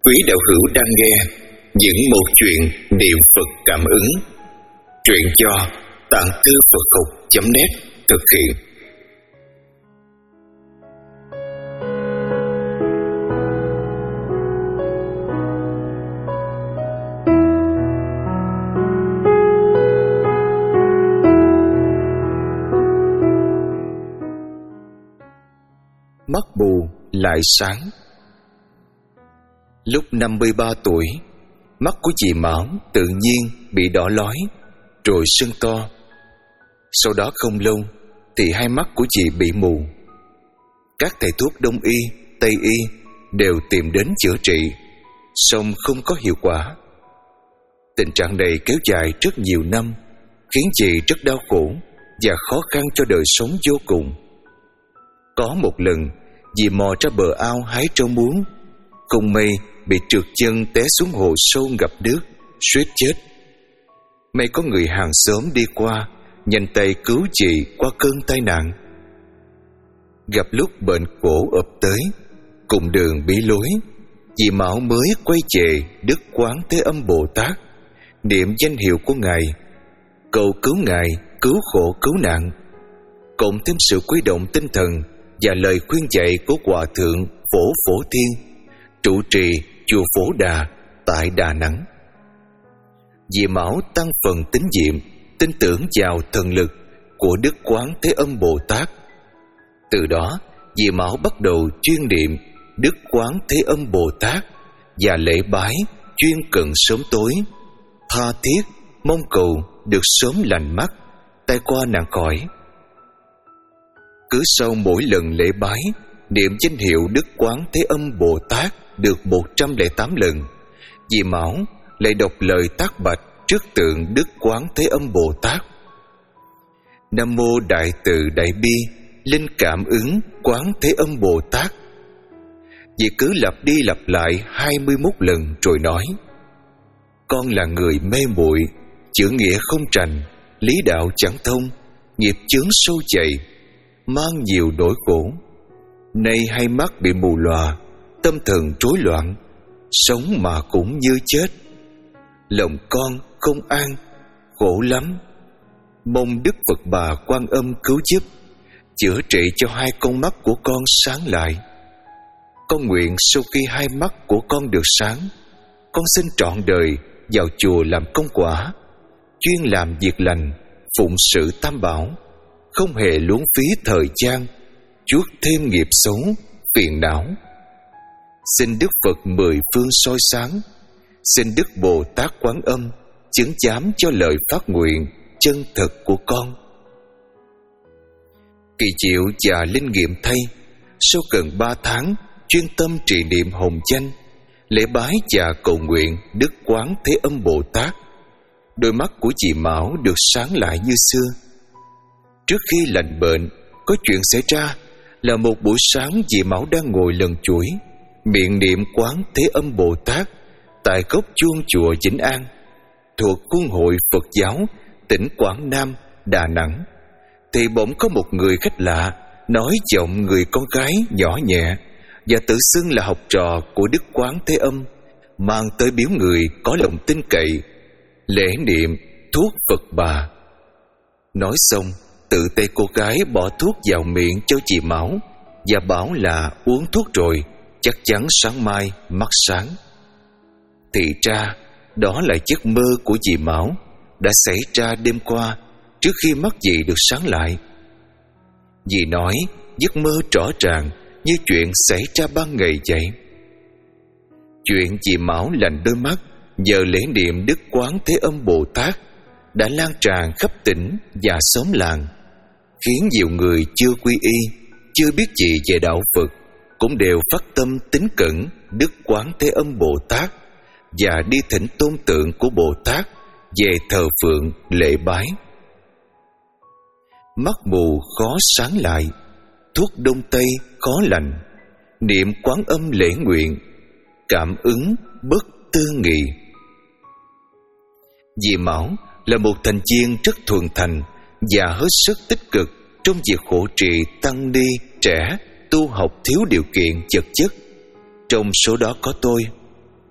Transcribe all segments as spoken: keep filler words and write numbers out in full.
Quý đạo hữu đang nghe những một chuyện niệm Phật cảm ứng. Truyện do Tạng Thư Phật Học chấm net thực hiện. Mắt mù lại sáng. Lúc năm mươi ba tuổi, mắt của chị Mão tự nhiên bị đỏ lói, rồi sưng to. Sau đó không lâu thì hai mắt của chị bị mù. Các thầy thuốc Đông y, Tây y đều tìm đến chữa trị, song không có hiệu quả. Tình trạng này kéo dài rất nhiều năm, khiến chị rất đau khổ và khó khăn cho đời sống vô cùng. Có một lần, dì mò ra bờ ao hái trâu muống, không may bị trượt chân té xuống hồ sâu ngập nước, suýt chết. May có người hàng xóm đi qua, nhanh tay cứu chị qua cơn tai nạn. Gặp lúc bệnh cổ ập tới, cùng đường bí lối, dì Mão mới quay về Đức Quán Thế Âm Bồ Tát, niệm danh hiệu của Ngài, cầu cứu Ngài cứu khổ cứu nạn, cộng thêm sự quy động tinh thần và lời khuyên dạy của Hòa Thượng Phổ Phổ Thiên, trụ trì chùa Phổ Đà tại Đà Nẵng. Dì Mão tăng phần tín nhiệm, tin tưởng vào thần lực của Đức Quán Thế Âm Bồ Tát. Từ đó, dì Mão bắt đầu chuyên niệm Đức Quán Thế Âm Bồ Tát và lễ bái chuyên cận sớm tối, tha thiết mong cầu được sớm lành mắt, tai qua nạn khỏi. Cứ sau mỗi lần lễ bái, niệm danh hiệu Đức Quán Thế Âm Bồ Tát được một trăm lẻ tám lần, dì Mão lại đọc lời tác bạch trước tượng Đức Quán Thế Âm Bồ Tát: Nam mô Đại Từ Đại Bi Linh Cảm Ứng Quán Thế Âm Bồ Tát. Dì cứ lặp đi lặp lại hai mươi mốt lần rồi nói: Con là người mê muội, chữ nghĩa không trành, lý đạo chẳng thông, nghiệp chướng sâu dày, mang nhiều nỗi khổ. Nay hai mắt bị mù lòa, tâm thần rối loạn, sống mà cũng như chết. Lòng con không an, khổ lắm. Mong Đức Phật Bà Quan Âm cứu giúp, chữa trị cho hai con mắt của con sáng lại. Con nguyện sau khi hai mắt của con được sáng, con xin trọn đời vào chùa làm công quả, chuyên làm việc lành, phụng sự Tam Bảo, không hề luống phí thời gian, chuốc thêm nghiệp xấu, phiền não. Xin Đức Phật mười phương soi sáng, xin Đức Bồ Tát Quán Âm chứng giám cho lời phát nguyện chân thật của con. Kỳ diệu và linh nghiệm thay, sau gần ba tháng chuyên tâm trì niệm hồng danh, lễ bái và cầu nguyện Đức Quán Thế Âm Bồ Tát, đôi mắt của chị Mão được sáng lại như xưa. Trước khi lành bệnh, có chuyện xảy ra là một buổi sáng dì Mão đang ngồi lần chuỗi, miệng niệm Quán Thế Âm Bồ Tát tại góc chuông chùa Vĩnh An, thuộc khuôn hội Phật giáo tỉnh Quảng Nam, Đà Nẵng, thì bỗng có một người khách lạ nói giọng người con gái nhỏ nhẹ và tự xưng là học trò của Đức Quán Thế Âm, mang tới biếu người có lòng tin cậy lễ niệm thuốc Phật Bà. Nói xong, tự tay cô gái bỏ thuốc vào miệng cho chị Mão và bảo là uống thuốc rồi chắc chắn sáng mai mắt sáng. Thì ra đó là giấc mơ của chị Mão đã xảy ra đêm qua, trước khi mắt dì được sáng lại. Dì nói giấc mơ rõ ràng như chuyện xảy ra ban ngày vậy. Chuyện chị Mão lành đôi mắt nhờ lễ niệm Đức Quán Thế Âm Bồ Tát đã lan tràn khắp tỉnh và xóm làng, khiến nhiều người chưa quy y, chưa biết gì về đạo Phật cũng đều phát tâm tín cẩn Đức Quán Thế Âm Bồ Tát và đi thỉnh tôn tượng của Bồ Tát về thờ phượng lễ bái. Mắt mù khó sáng lại, thuốc đông tây khó lành, niệm Quán Âm lễ nguyện, cảm ứng bất tư nghị. Dì Mão là một thành viên rất thuần thành và hết sức tích cực trong việc hộ trì tăng ni trẻ tu học thiếu điều kiện vật chất. Trong số đó có tôi.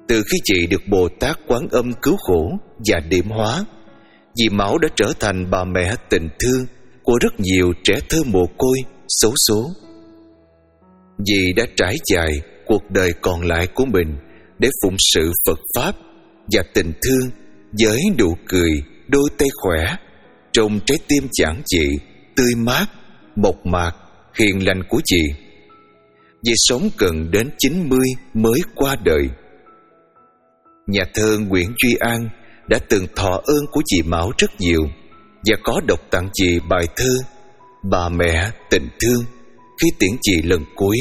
Từ khi chị được Bồ Tát Quán Âm cứu khổ và điểm hóa, dì Mão đã trở thành bà mẹ tình thương của rất nhiều trẻ thơ mồ côi xấu số. Dì đã trải dài cuộc đời còn lại của mình để phụng sự Phật Pháp và tình thương với nụ cười, đôi tay khỏe, trong trái tim giản dị, tươi mát, mộc mạc, hiền lành của chị. Dì sống gần đến chín mươi mới qua đời. Nhà thơ Nguyễn Duy An đã từng thọ ơn của chị Mão rất nhiều và có đọc tặng chị bài thơ Bà Mẹ Tình Thương khi tiễn chị lần cuối.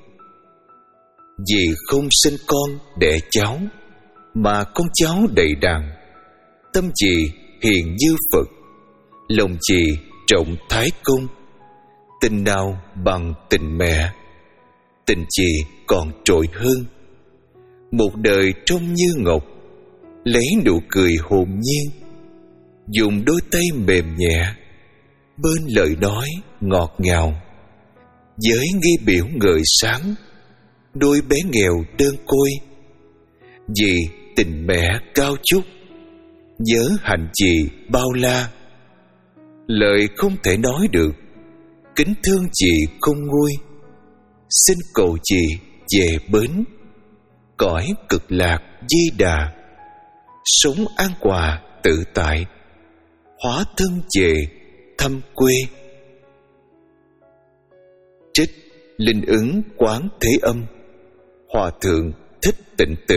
Dì không sinh con đẻ cháu, mà con cháu đầy đàn. Tâm chị hiền như Phật, lòng chị trọng Thái Công. Tình nào bằng tình mẹ, tình chị còn trội hơn. Một đời trông như ngọc, lấy nụ cười hồn nhiên, dùng đôi tay mềm nhẹ, bên lời nói ngọt ngào. Với nghi biểu ngời sáng, đôi bé nghèo đơn côi. Vì tình mẹ cao chúc, nhớ hạnh chị bao la. Lời không thể nói được, kính thương chị không nguôi. Xin cầu chị về bến, cõi cực lạc Di Đà. Sống an hòa tự tại, hóa thân về thăm quê. Trích Linh Ứng Quán Thế Âm, Hòa Thượng Thích Tịnh Từ.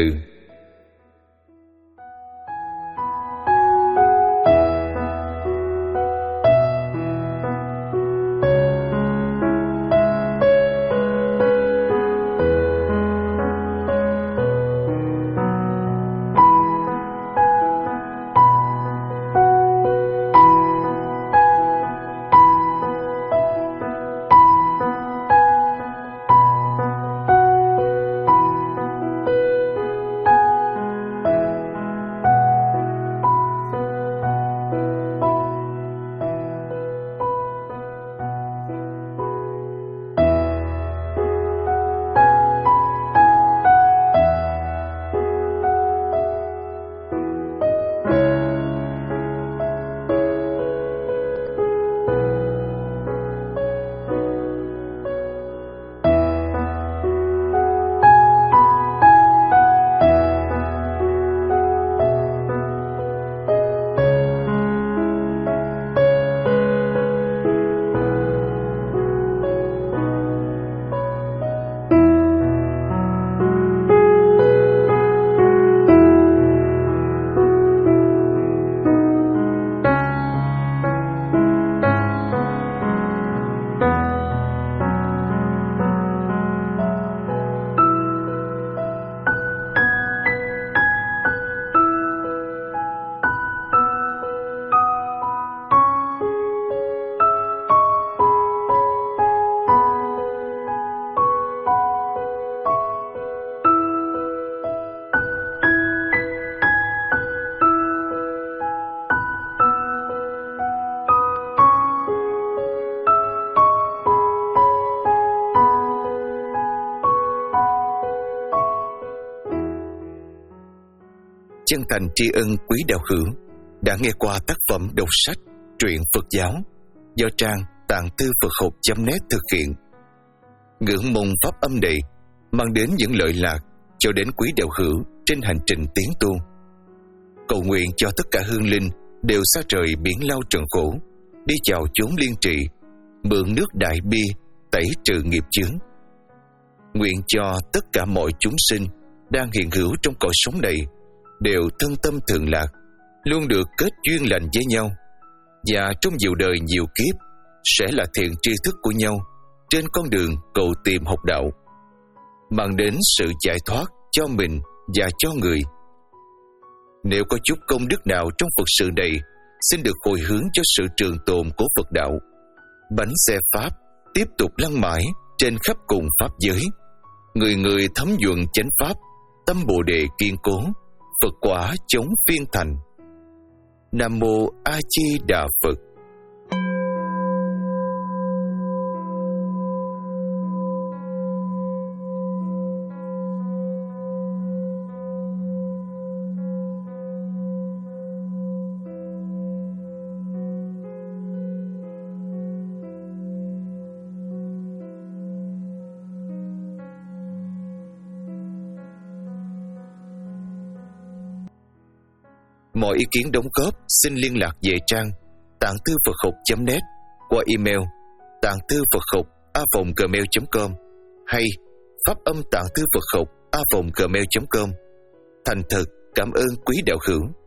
Chân thành tri ân quý đạo hữu đã nghe qua tác phẩm đọc sách truyện Phật giáo do trang tạng thư Phật học chấm net thực hiện. Ngưỡng mong pháp âm này mang đến những lợi lạc cho đến quý đạo hữu trên hành trình tiến tu. Cầu nguyện cho tất cả hương linh đều xa trời biển lao trần khổ, đi vào chốn liên trị, mượn nước đại bi tẩy trừ nghiệp chướng. Nguyện cho tất cả mọi chúng sinh đang hiện hữu trong cõi sống này đều thân tâm thường lạc, luôn được kết duyên lành với nhau, và trong nhiều đời nhiều kiếp sẽ là thiện tri thức của nhau trên con đường cầu tìm học đạo, mang đến sự giải thoát cho mình và cho người. Nếu có chút công đức nào trong Phật sự này, xin được hồi hướng cho sự trường tồn của Phật đạo. Bánh xe Pháp tiếp tục lăn mãi trên khắp cùng Pháp giới, người người thấm nhuần chánh Pháp, tâm Bồ Đề kiên cố, Phật quả chống phiên thành. Nam Mô A Di Đà Phật. Mọi ý kiến đóng góp xin liên lạc về trang tạng thư Phật học chấm net qua email tạng thư Phật học a vòng gmail chấm com hay pháp âm tạng thư Phật học a vòng gmail chấm com. Thành thật cảm ơn quý đạo hữu.